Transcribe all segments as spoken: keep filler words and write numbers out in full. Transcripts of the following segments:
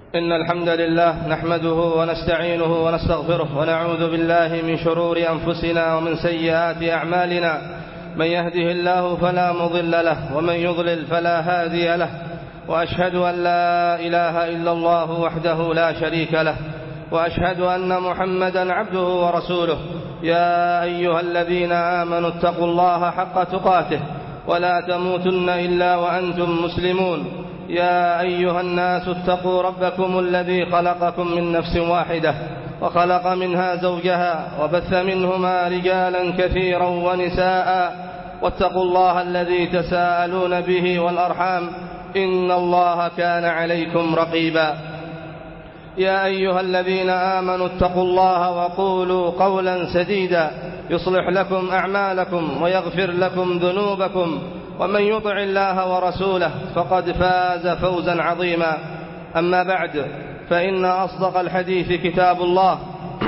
إن الحمد لله نحمده ونستعينه ونستغفره ونعوذ بالله من شرور أنفسنا ومن سيئات أعمالنا. من يهده الله فلا مضل له ومن يضلل فلا هادي له، وأشهد أن لا إله إلا الله وحده لا شريك له، وأشهد أن محمدا عبده ورسوله. يا أيها الذين آمنوا اتقوا الله حق تقاته ولا تموتن إلا وأنتم مسلمون. يا أيها الناس اتقوا ربكم الذي خلقكم من نفس واحدة وخلق منها زوجها وبث منهما رجالا كثيرا ونساء، واتقوا الله الذي تساءلون به والأرحام إن الله كان عليكم رقيبا. يا أيها الذين آمنوا اتقوا الله وقولوا قولا سديدا يصلح لكم أعمالكم ويغفر لكم ذنوبكم، ومن يطع الله ورسوله فقد فاز فوزا عظيما. أما بعد، فإن أصدق الحديث كتاب الله،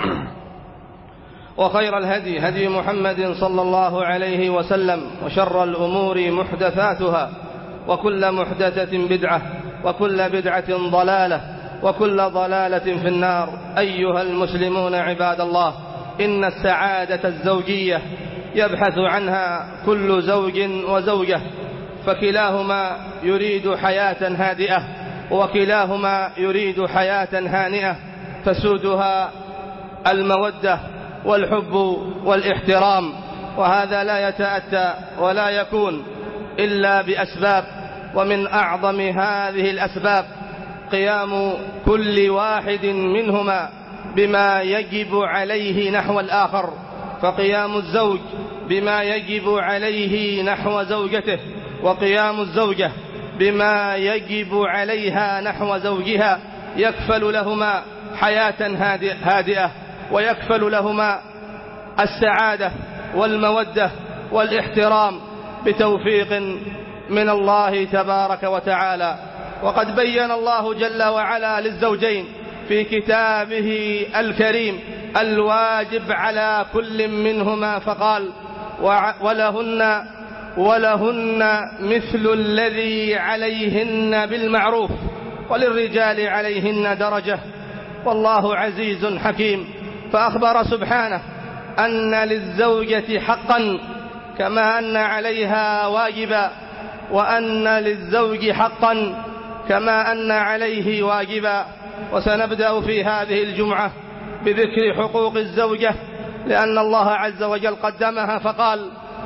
وخير الهدي هدي محمد صلى الله عليه وسلم، وشر الأمور محدثاتها، وكل محدثة بدعة، وكل بدعة ضلالة، وكل ضلالة في النار. أيها المسلمون عباد الله، إن السعادة الزوجية يبحث عنها كل زوج وزوجة، فكلاهما يريد حياة هادئة، وكلاهما يريد حياة هانئة تسودها المودة والحب والاحترام. وهذا لا يتأتى ولا يكون إلا بأسباب، ومن أعظم هذه الأسباب قيام كل واحد منهما بما يجب عليه نحو الآخر. فقيام الزوج بما يجب عليه نحو زوجته، وقيام الزوجة بما يجب عليها نحو زوجها يكفل لهما حياة هادئة، ويكفل لهما السعادة والمودة والاحترام بتوفيق من الله تبارك وتعالى. وقد بين الله جل وعلا للزوجين في كتابه الكريم الواجب على كل منهما، فقال: ولهن ولهن مثل الذي عليهن بالمعروف وللرجال عليهن درجة والله عزيز حكيم. فأخبر سبحانه أن للزوجة حقا كما أن عليها واجبا، وأن للزوج حقا كما أن عليه واجبا. وسنبدأ في هذه الجمعة بذكر حقوق الزوجة، لأن الله عز وجل قدمها فقال: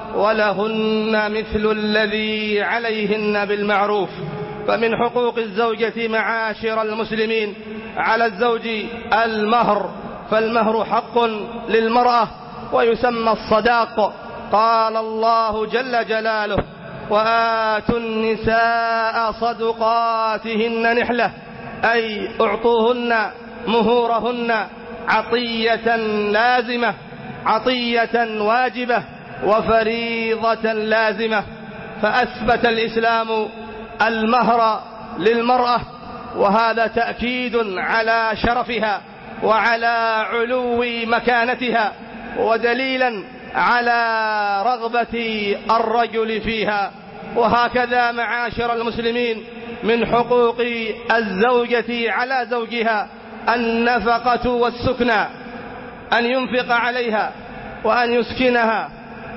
ولهن مثل الذي عليهن بالمعروف. فمن حقوق الزوجة معاشر المسلمين على الزوج المهر، فالمهر حق للمرأة ويسمى الصداق. قال الله جل جلاله: وآتوا النساء صدقاتهن نحلة، أي أعطوهن مهورهن عطية لازمة، عطية واجبة وفريضة لازمة. فأثبت الإسلام المهر للمرأة، وهذا تأكيد على شرفها وعلى علو مكانتها، ودليلا على رغبة الرجل فيها. وهكذا معاشر المسلمين من حقوق الزوجة على زوجها النفقة والسكنى، أن ينفق عليها وأن يسكنها،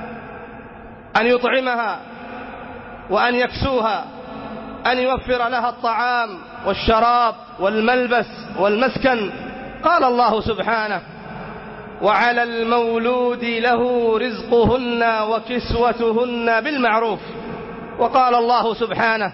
أن يطعمها وأن يكسوها، أن يوفر لها الطعام والشراب والملبس والمسكن. قال الله سبحانه: وعلى المولود له رزقهن وكسوتهن بالمعروف. وقال الله سبحانه: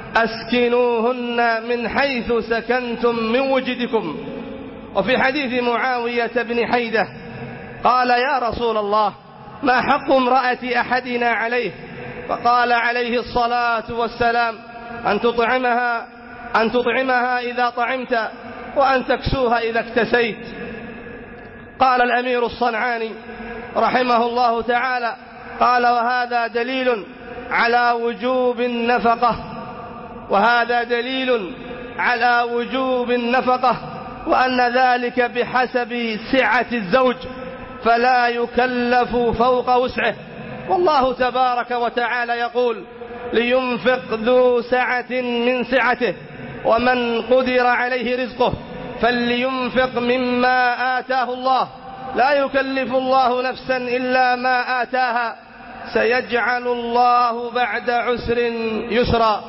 أسكنوهن من حيث سكنتم من وجدكم. وفي حديث معاوية بن حيدة قال: يا رسول الله، ما حق امرأة أحدنا عليه؟ فقال عليه الصلاة والسلام: أن تطعمها أن تطعمها إذا طعمت، وأن تكسوها إذا اكتسيت. قال الأمير الصنعاني رحمه الله تعالى: قال: وهذا دليل على وجوب النفقة، وهذا دليل على وجوب النفقة، وأن ذلك بحسب سعة الزوج، فلا يكلف فوق وسعه. والله تبارك وتعالى يقول: لينفق ذو سعة من سعته ومن قدر عليه رزقه فلينفق مما آتاه الله لا يكلف الله نفسا إلا ما آتاها سيجعل الله بعد عسر يسرا.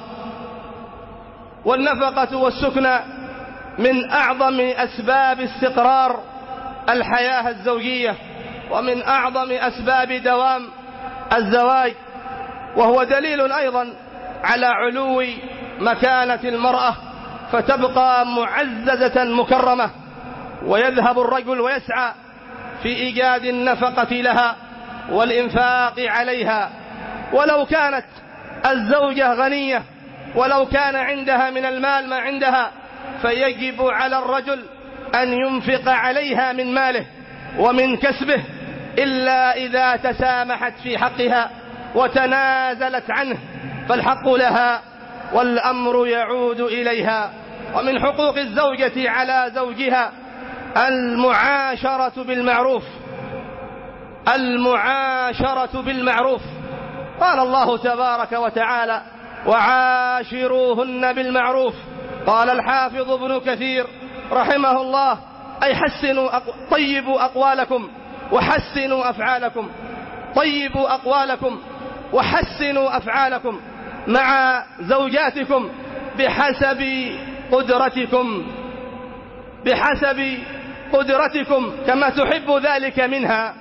والنفقة والسكنى من أعظم أسباب استقرار الحياة الزوجية ومن أعظم أسباب دوام الزواج، وهو دليل أيضا على علو مكانة المرأة، فتبقى معززة مكرمة، ويذهب الرجل ويسعى في إيجاد النفقة لها والإنفاق عليها. ولو كانت الزوجة غنية ولو كان عندها من المال ما عندها فيجب على الرجل أن ينفق عليها من ماله ومن كسبه، إلا إذا تسامحت في حقها وتنازلت عنه فالحق لها والأمر يعود إليها. ومن حقوق الزوجة على زوجها المعاشرة بالمعروف، المعاشرة بالمعروف. قال الله تبارك وتعالى: وعاشروهن بالمعروف. قال الحافظ ابن كثير رحمه الله: أي حسنوا أق... طيبوا أقوالكم وحسنوا أفعالكم، طيبوا أقوالكم وحسنوا أفعالكم مع زوجاتكم بحسب قدرتكم، بحسب قدرتكم كما تحب ذلك منها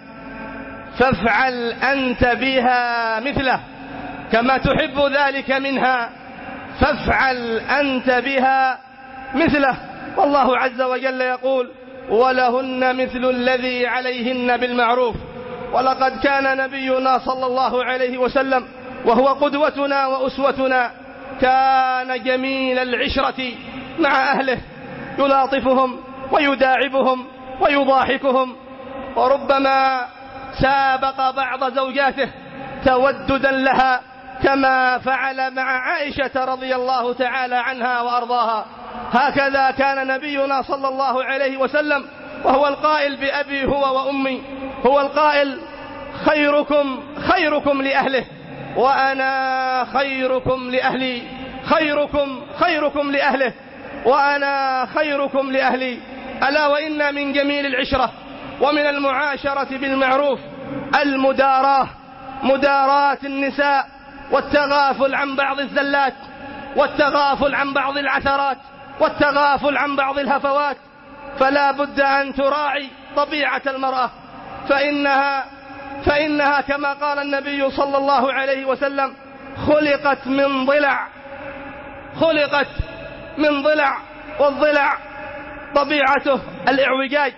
فافعل أنت بها مثله، كما تحب ذلك منها فافعل أنت بها مثله. والله عز وجل يقول: ولهن مثل الذي عليهن بالمعروف. ولقد كان نبينا صلى الله عليه وسلم وهو قدوتنا وأسوتنا كان جميل العشرة مع أهله، يلاطفهم ويداعبهم ويضاحكهم، وربما سابق بعض زوجاته توددا لها كما فعل مع عائشة رضي الله تعالى عنها وأرضاها. هكذا كان نبينا صلى الله عليه وسلم، وهو القائل بأبي هو وأمي، هو القائل: خيركم خيركم لأهله وأنا خيركم لأهلي، خيركم خيركم لأهله وأنا خيركم لأهلي. ألا وإن من جميل العشرة ومن المعاشرة بالمعروف المداراة، مداراة النساء والتغافل عن بعض الزلات والتغافل عن بعض العثرات والتغافل عن بعض الهفوات. فلا بد أن تراعي طبيعة المرأة، فإنها فإنها كما قال النبي صلى الله عليه وسلم: خلقت من ضلع، خلقت من ضلع، والضلع طبيعته الإعوجاج،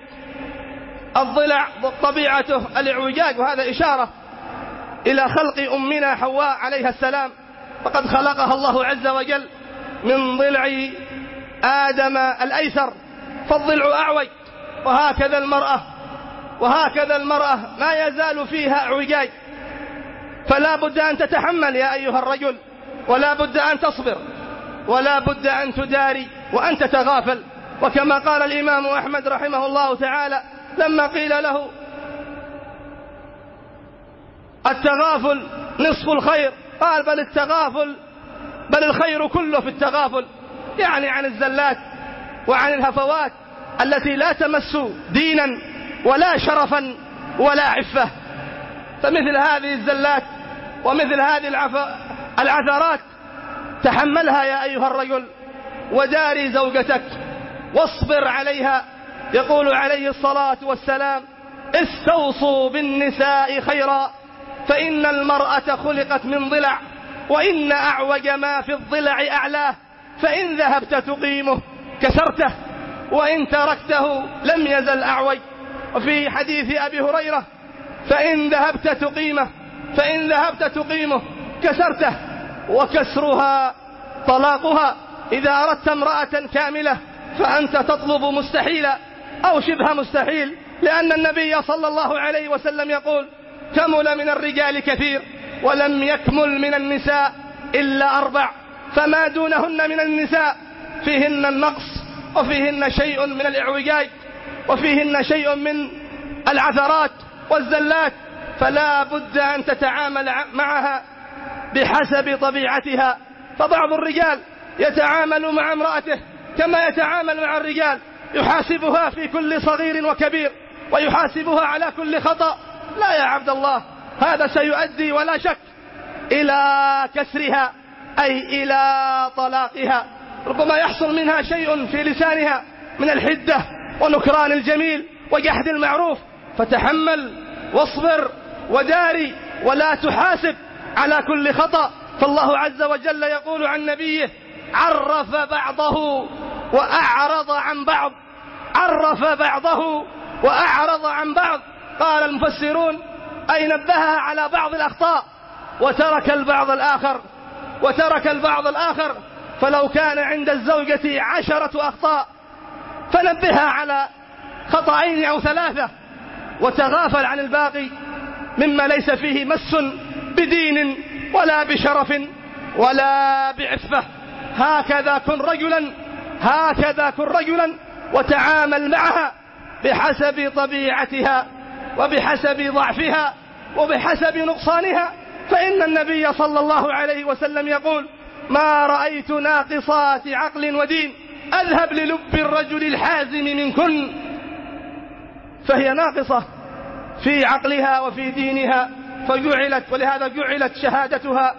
الضلع طبيعته الإعوجاج، وهذا إشارة إلى خلق أمنا حواء عليها السلام، فقد خلقها الله عز وجل من ضلع آدم الأيسر، فالضلع أعوج. وهكذا المرأة وهكذا المرأة ما يزال فيها اعوجاج، فلا بد أن تتحمل يا أيها الرجل، ولا بد أن تصبر، ولا بد أن تداري وأن تتغافل. وكما قال الإمام أحمد رحمه الله تعالى لما قيل له: التغافل نصف الخير، قال: بل التغافل بل الخير كله في التغافل، يعني عن الزلات وعن الهفوات التي لا تمس دينا ولا شرفا ولا عفة. فمثل هذه الزلات ومثل هذه العثرات تحملها يا أيها الرجل، وداري زوجتك واصبر عليها. يقول عليه الصلاة والسلام: استوصوا بالنساء خيرا، فإن المرأة خلقت من ضلع، وإن أعوج ما في الضلع أعلاه، فإن ذهبت تقيمه كسرته، وإن تركته لم يزل أعوج. وفي حديث أبي هريرة: فإن ذهبت تقيمه فإن ذهبت تقيمه كسرته، وكسرها طلاقها. إذا أردت امرأة كاملة فأنت تطلب مستحيلا أو شبه مستحيل، لأن النبي صلى الله عليه وسلم يقول: كمل من الرجال كثير ولم يكمل من النساء إلا أربع، فما دونهن من النساء فيهن النقص، وفيهن شيء من الإعوجاج، وفيهن شيء من العثرات والزلات، فلا بد أن تتعامل معها بحسب طبيعتها. فبعض الرجال يتعامل مع امرأته كما يتعامل مع الرجال، يحاسبها في كل صغير وكبير ويحاسبها على كل خطأ. لا يا عبد الله، هذا سيؤدي ولا شك إلى كسرها، أي إلى طلاقها. ربما يحصل منها شيء في لسانها من الحدة ونكران الجميل وجحد المعروف، فتحمل واصبر وداري ولا تحاسب على كل خطأ. فالله عز وجل يقول عن نبيه: عرف بعضه وأعرض عن بعض، عرف بعضه وأعرض عن بعض. قال المفسرون: أي نبهها على بعض الأخطاء وترك البعض الآخر، وترك البعض الآخر. فلو كان عند الزوجة عشرة أخطاء فنبهها على خطأين أو ثلاثة، وتغافل عن الباقي مما ليس فيه مس بدين ولا بشرف ولا بعفة. هكذا كن رجلا، هكذا كن رجلا، وتعامل معها بحسب طبيعتها وبحسب ضعفها وبحسب نقصانها. فإن النبي صلى الله عليه وسلم يقول: ما رأيت ناقصات عقل ودين أذهب للب الرجل الحازم منكن. فهي ناقصة في عقلها وفي دينها، فجعلت، ولهذا جعلت شهادتها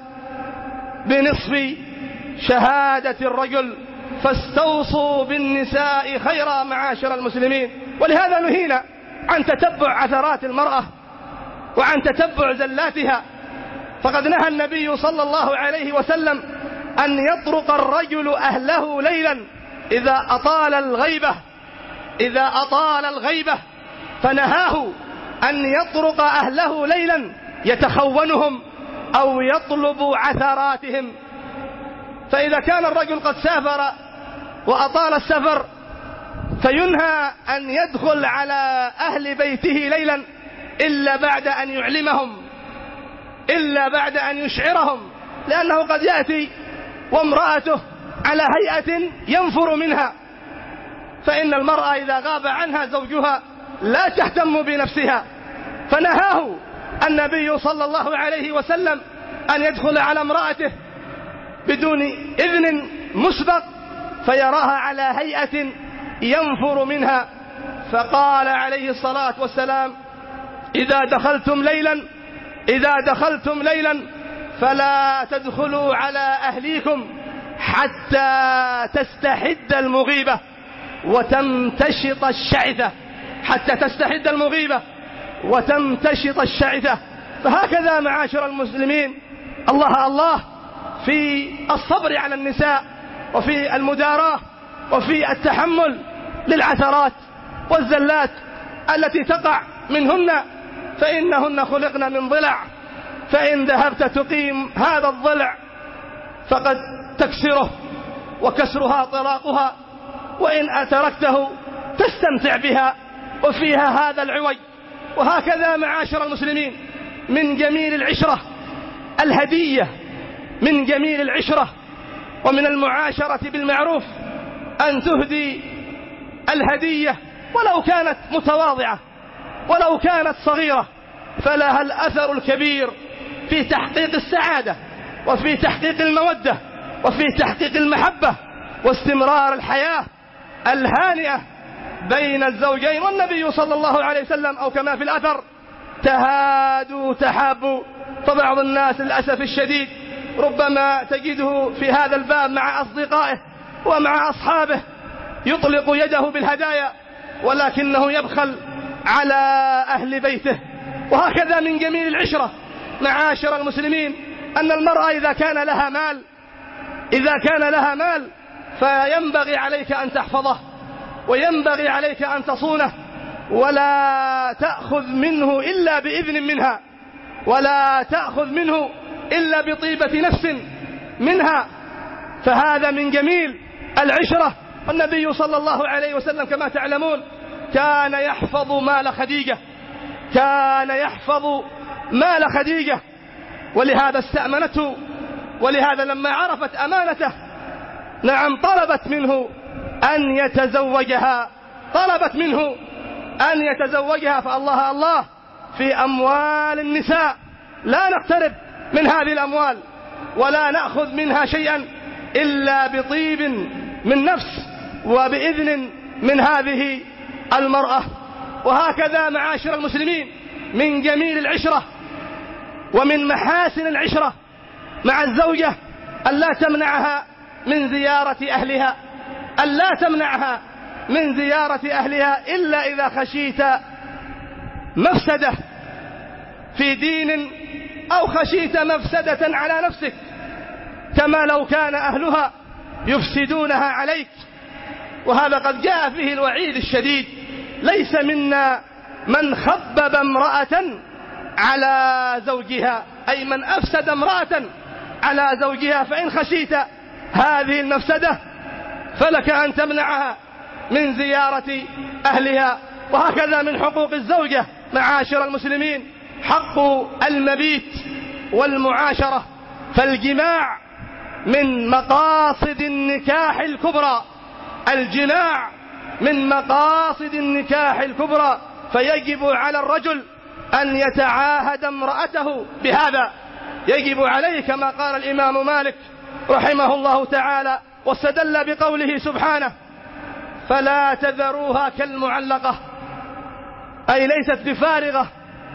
بنصف شهادة الرجل. فاستوصوا بالنساء خيرا معاشر المسلمين. ولهذا نهينا عن تتبع عثرات المرأة وعن تتبع زلاتها، فقد نهى النبي صلى الله عليه وسلم أن يطرق الرجل أهله ليلا إذا أطال الغيبة، إذا أطال الغيبة، فنهاه أن يطرق أهله ليلا يتخونهم أو يطلب عثراتهم. فإذا كان الرجل قد سافر وأطال السفر فينهى أن يدخل على أهل بيته ليلا إلا بعد أن يعلمهم، إلا بعد أن يشعرهم، لأنه قد يأتي وامرأته على هيئة ينفر منها. فإن المرأة إذا غاب عنها زوجها لا تهتم بنفسها، فنهاه النبي صلى الله عليه وسلم أن يدخل على امرأته بدون إذن مسبق فيراها على هيئة ينفر منها. فقال عليه الصلاة والسلام: إذا دخلتم ليلا إذا دخلتم ليلا فلا تدخلوا على أهليكم حتى تستحد المغيبة وتمتشط الشعثة، حتى تستحد المغيبة وتمتشط الشعثة. فهكذا معاشر المسلمين، الله الله في الصبر على النساء وفي المداراة وفي التحمل للعثرات والزلات التي تقع منهن، فإنهن خلقن من ضلع، فإن ذهبت تقيم هذا الضلع فقد تكسره وكسرها طلاقها، وإن تركته تستمتع بها وفيها هذا العوج. وهكذا معاشر المسلمين من جميل العشرة الهدية، من جميل العشرة ومن المعاشرة بالمعروف أن تهدي الهدية ولو كانت متواضعة ولو كانت صغيرة، فلها الأثر الكبير في تحقيق السعادة وفي تحقيق المودة وفي تحقيق المحبة واستمرار الحياة الهانئة بين الزوجين. والنبي صلى الله عليه وسلم أو كما في الأثر: تهادوا تحابوا. فبعض الناس للأسف الشديد ربما تجده في هذا الباب مع أصدقائه ومع أصحابه يطلق يده بالهدايا ولكنه يبخل على أهل بيته. وهكذا من جميل العشرة معاشر المسلمين أن المرأة إذا كان لها مال إذا كان لها مال فينبغي عليك أن تحفظه وينبغي عليك أن تصونه، ولا تأخذ منه إلا بإذن منها، ولا تأخذ منه إلا بطيبة نفس منها. فهذا من جميل العشرة. والنبي صلى الله عليه وسلم كما تعلمون كان يحفظ مال خديجة، كان يحفظ مال خديجة، ولهذا استأمنته، ولهذا لما عرفت أمانته نعم طلبت منه أن يتزوجها، طلبت منه أن يتزوجها. فالله الله في أموال النساء لا نقترب من هذه الأموال ولا نأخذ منها شيئا إلا بطيب من نفس وبإذن من هذه المرأة. وهكذا معاشر المسلمين من جميل العشرة ومن محاسن العشرة مع الزوجة ألا تمنعها من زيارة أهلها، ألا تمنعها من زيارة أهلها إلا إذا خشيت مفسدة في دين أو خشيت مفسدة على نفسك، كما لو كان أهلها يفسدونها عليك. وهذا قد جاء فيه الوعيد الشديد: ليس منا من خبب امرأة على زوجها، أي من أفسد امرأة على زوجها. فإن خشيت هذه المفسدة فلك أن تمنعها من زيارة أهلها. وهكذا من حقوق الزوجة معاشر المسلمين حق المبيت والمعاشرة، فالجماع من مقاصد النكاح الكبرى، الجماع من مقاصد النكاح الكبرى، فيجب على الرجل أن يتعاهد امرأته بهذا. يجب عليه كما قال الإمام مالك رحمه الله تعالى واستدل بقوله سبحانه: فلا تذروها كالمعلقة، أي ليست بفارغة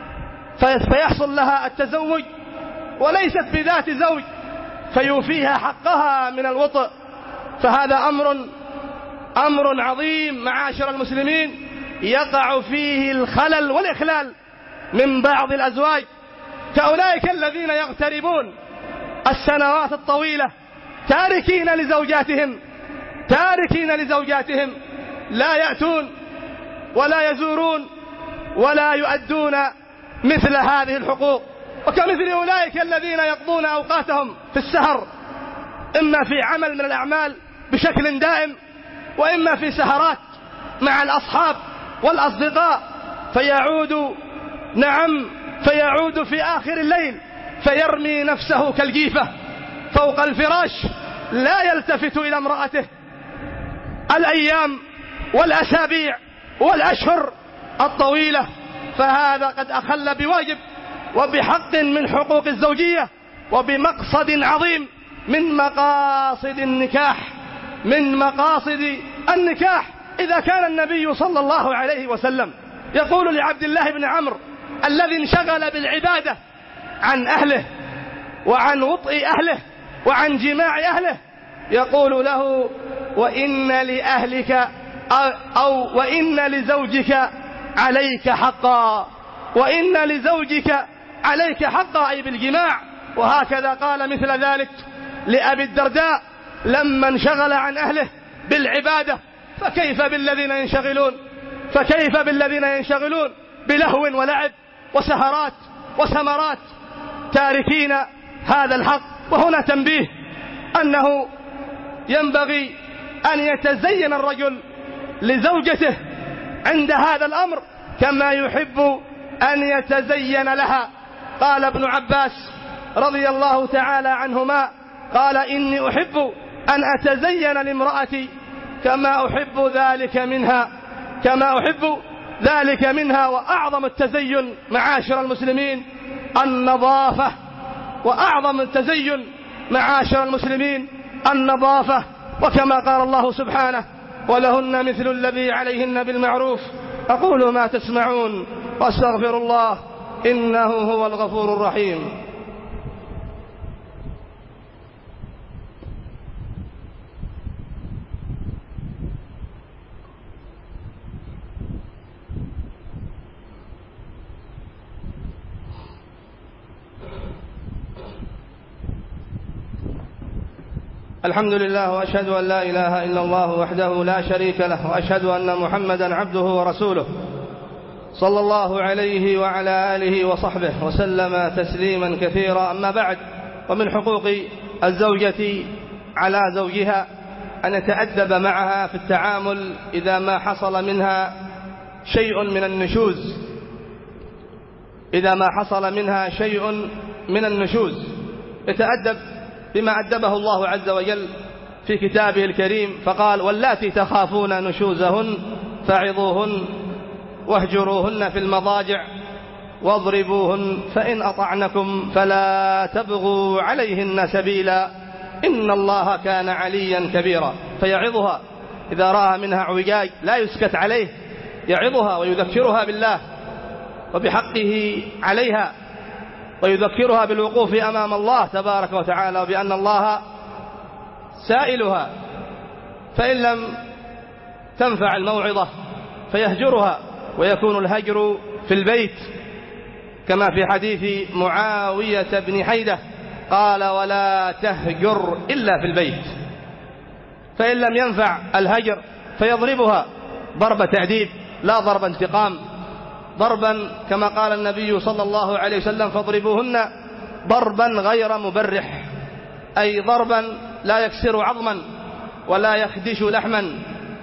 فيحصل لها التزوج، وليست بذات زوج فيوفيها حقها من الوطء. فهذا أمر أمر عظيم معاشر المسلمين يقع فيه الخلل والإخلال من بعض الأزواج، كأولئك الذين يغتربون السنوات الطويلة تاركين لزوجاتهم تاركين لزوجاتهم لا يأتون ولا يزورون ولا يؤدون مثل هذه الحقوق. وكمثل أولئك الذين يقضون أوقاتهم في السهر، إما في عمل من الأعمال بشكل دائم، وإما في سهرات مع الأصحاب والأصدقاء، فيعود نعم فيعود في آخر الليل فيرمي نفسه كالجيفة فوق الفراش، لا يلتفت إلى امرأته الأيام والأسابيع والأشهر الطويلة. فهذا قد أخل بواجب وبحق من حقوق الزوجية وبمقصد عظيم من مقاصد النكاح من مقاصد النكاح إذا كان النبي صلى الله عليه وسلم يقول لعبد الله بن عمرو الذي انشغل بالعبادة عن أهله وعن وطئ أهله وعن جماع أهله، يقول له: وإن لأهلك أو وإن لزوجك عليك حقا وإن لزوجك عليك حقا، أي بالجماع. وهكذا قال مثل ذلك لأبي الدرداء لما انشغل عن أهله بالعبادة. فكيف بالذين ينشغلون فكيف بالذين ينشغلون بلهو ولعب وسهرات وسمرات تاركين هذا الحق. وهنا تنبيه أنه ينبغي أن يتزين الرجل لزوجته عند هذا الأمر كما يحب أن يتزين لها. قال ابن عباس رضي الله تعالى عنهما قال: إني أحب أن أتزين لامرأتي كما أحب ذلك منها كما أحب ذلك منها وأعظم التزين معاشر المسلمين النظافة وأعظم التزين معاشر المسلمين النظافة. وكما قال الله سبحانه: ولهن مثل الذي عليهن بالمعروف. أقول ما تسمعون وأستغفر الله إنه هو الغفور الرحيم. الحمد لله، وأشهد أن لا إله إلا الله وحده لا شريك له، وأشهد أن محمدا عبده ورسوله صلى الله عليه وعلى آله وصحبه وسلم تسليما كثيرا. أما بعد، ومن حقوق الزوجة على زوجها أن يتأدب معها في التعامل إذا ما حصل منها شيء من النشوز إذا ما حصل منها شيء من النشوز يتأدب بما أدبه الله عز وجل في كتابه الكريم، فقال: واللاتي تخافون نشوزهن فعظوهن واهجروهن في المضاجع واضربوهن فإن أطعنكم فلا تبغوا عليهن سبيلا إن الله كان عليا كبيرا، فيعظها إذا رأى منها اعوجاج لا يسكت عليه، يعظها ويذكرها بالله وبحقه عليها، ويذكرها بالوقوف أمام الله تبارك وتعالى وبأن الله سائلها، فإن لم تنفع الموعظة فيهجرها، ويكون الهجر في البيت كما في حديث معاوية بن حيدة قال: ولا تهجر إلا في البيت. فإن لم ينفع الهجر فيضربها ضرب تأديب لا ضرب انتقام، ضربا كما قال النبي صلى الله عليه وسلم: فاضربوهن ضربا غير مبرح، أي ضربا لا يكسر عظما ولا يخدش لحما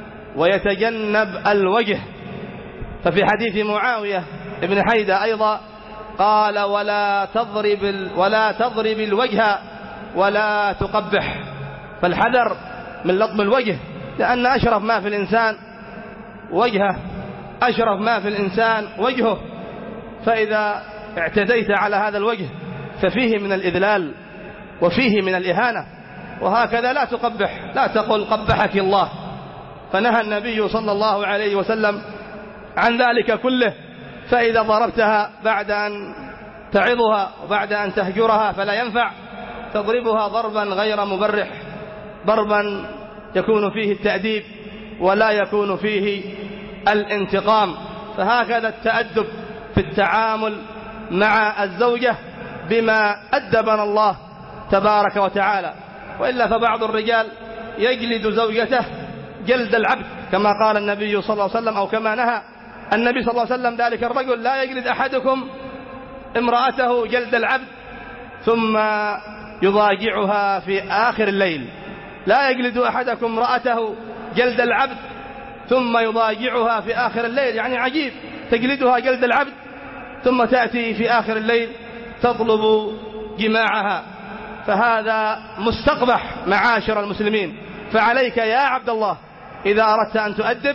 ويتجنب الوجه. ففي حديث معاوية بن حيدة أيضا قال: ولا تضرب ولا تضرب الوجه ولا تقبح، فالحذر من لطم الوجه، لأن أشرف ما في الإنسان وجهه، أشرف ما في الإنسان وجهه، فإذا اعتديت على هذا الوجه ففيه من الإذلال وفيه من الإهانة. وهكذا لا تقبح، لا تقل قبحك الله، فنهى النبي صلى الله عليه وسلم عن ذلك كله. فإذا ضربتها بعد أن تعظها وبعد أن تهجرها فلا ينفع، تضربها ضربا غير مبرح، ضربا يكون فيه التأديب ولا يكون فيه الانتقام. فهكذا التأدب في التعامل مع الزوجة بما أدبنا الله تبارك وتعالى. وإلا فبعض الرجال يجلد زوجته جلد العبد كما قال النبي صلى الله عليه وسلم، أو كما نهى النبي صلى الله عليه وسلم ذلك الرجل: لا يجلد أحدكم امرأته جلد العبد ثم يضاجعها في آخر الليل. لا يجلد أحدكم امرأته جلد العبد ثم يضاجعها في آخر الليل، يعني عجيب، تجلدها جلد العبد ثم تأتي في آخر الليل تطلب جماعها، فهذا مستقبح معاشر المسلمين. فعليك يا عبد الله إذا أردت أن تؤدب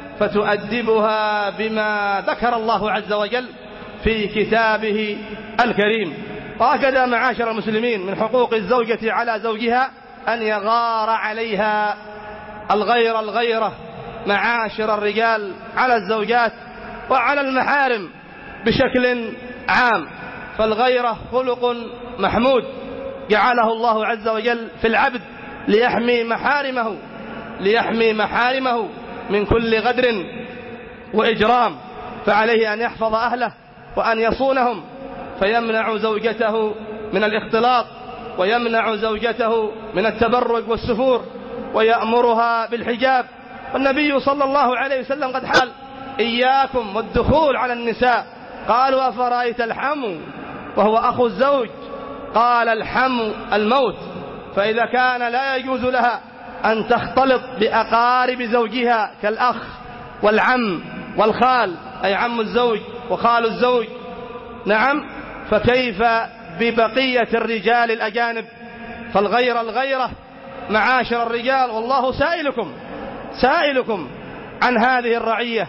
فتؤدبها بما ذكر الله عز وجل في كتابه الكريم. وهكذا معاشر المسلمين من حقوق الزوجة على زوجها أن يغار عليها الغير الغيرة معاشر الرجال على الزوجات وعلى المحارم بشكل عام. فالغيرة خلق محمود جعله الله عز وجل في العبد ليحمي محارمه ليحمي محارمه من كل غدر وإجرام، فعليه أن يحفظ أهله وأن يصونهم، فيمنع زوجته من الاختلاط ويمنع زوجته من التبرج والسفور ويأمرها بالحجاب. والنبي صلى الله عليه وسلم قد حال: إياكم والدخول على النساء. قالوا: أفرأيت الحمو وهو أخو الزوج؟ قال: الحمو الموت. فإذا كان لا يجوز لها أن تختلط بأقارب زوجها كالأخ والعم والخال، أي عم الزوج وخال الزوج، نعم، فكيف ببقية الرجال الأجانب؟ فالغيرة الغيرة معاشر الرجال، والله سائلكم سائلكم عن هذه الرعية،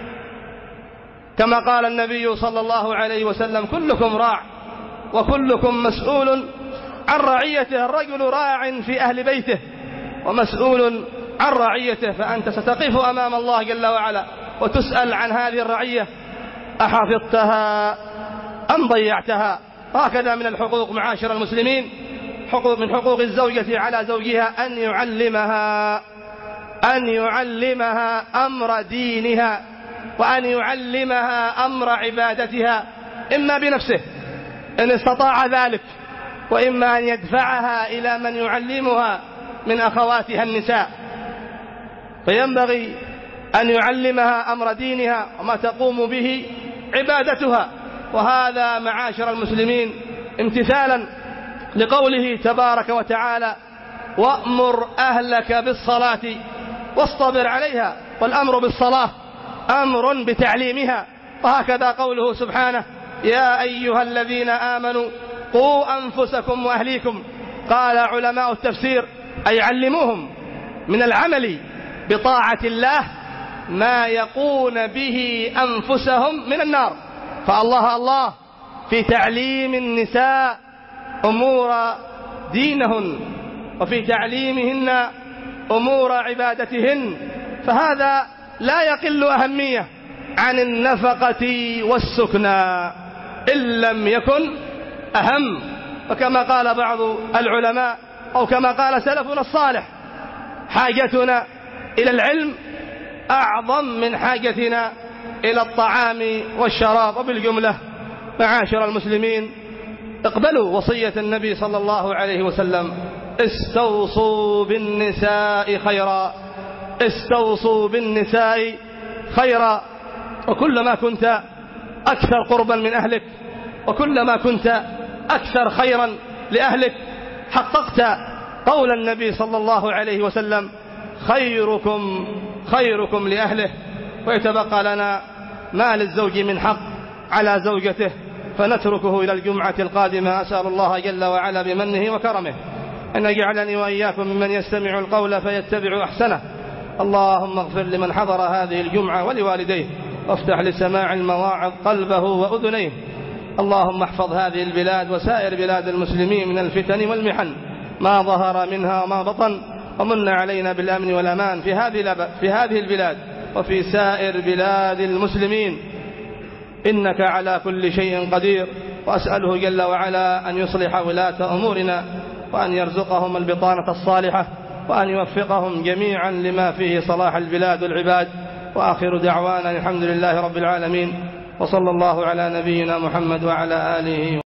كما قال النبي صلى الله عليه وسلم: كلكم راع وكلكم مسؤول عن رعيته. الرجل راع في أهل بيته ومسؤول عن رعيته، فأنت ستقف أمام الله جل وعلا وتسأل عن هذه الرعية: أحفظتها أم ضيعتها؟ هكذا من الحقوق معاشر المسلمين، حقوق من حقوق الزوجة على زوجها أن يعلمها أن يعلمها أمر دينها، وأن يعلمها أمر عبادتها، إما بنفسه إن استطاع ذلك، وإما أن يدفعها إلى من يعلمها من أخواتها النساء. فينبغي أن يعلمها أمر دينها وما تقوم به عبادتها. وهذا معاشر المسلمين امتثالا لقوله تبارك وتعالى: وأمر أهلك بالصلاة واصطبر عليها. والأمر بالصلاة أمر بتعليمها. وهكذا قوله سبحانه: يا أيها الذين آمنوا قوا أنفسكم وأهليكم. قال علماء التفسير: أي علموهم من العمل بطاعة الله ما يقون به أنفسهم من النار. فالله الله في تعليم النساء أمور دينهن وفي تعليمهن أمور عبادتهن، فهذا لا يقل أهمية عن النفقة والسكنى إن لم يكن أهم. وكما قال بعض العلماء أو كما قال سلفنا الصالح: حاجتنا إلى العلم أعظم من حاجتنا إلى الطعام والشراب. وبالجملة معاشر المسلمين، اقبلوا وصية النبي صلى الله عليه وسلم: استوصوا بالنساء خيرا، استوصوا بالنساء خيرا. وكلما كنت أكثر قربا من أهلك وكلما كنت أكثر خيرا لأهلك حققت قول النبي صلى الله عليه وسلم: خيركم خيركم لأهله. ويتبقى لنا ما للزوج من حق على زوجته، فنتركه إلى الجمعة القادمة. أسأل الله جل وعلا بمنه وكرمه أن يجعلني وإياكم ممن يستمع القول فيتبع أحسنه. اللهم اغفر لمن حضر هذه الجمعة ولوالديه، وافتح لسماع المواعظ قلبه وأذنيه. اللهم احفظ هذه البلاد وسائر بلاد المسلمين من الفتن والمحن ما ظهر منها وما بطن، ومن علينا بالأمن والأمان في هذه في هذه البلاد وفي سائر بلاد المسلمين، إنك على كل شيء قدير. وأسأله جل وعلا أن يصلح ولاة أمورنا، وأن يرزقهم البطانة الصالحة، وأن يوفقهم جميعا لما فيه صلاح البلاد والعباد. وآخر دعوانا الحمد لله رب العالمين، وصلى الله على نبينا محمد وعلى آله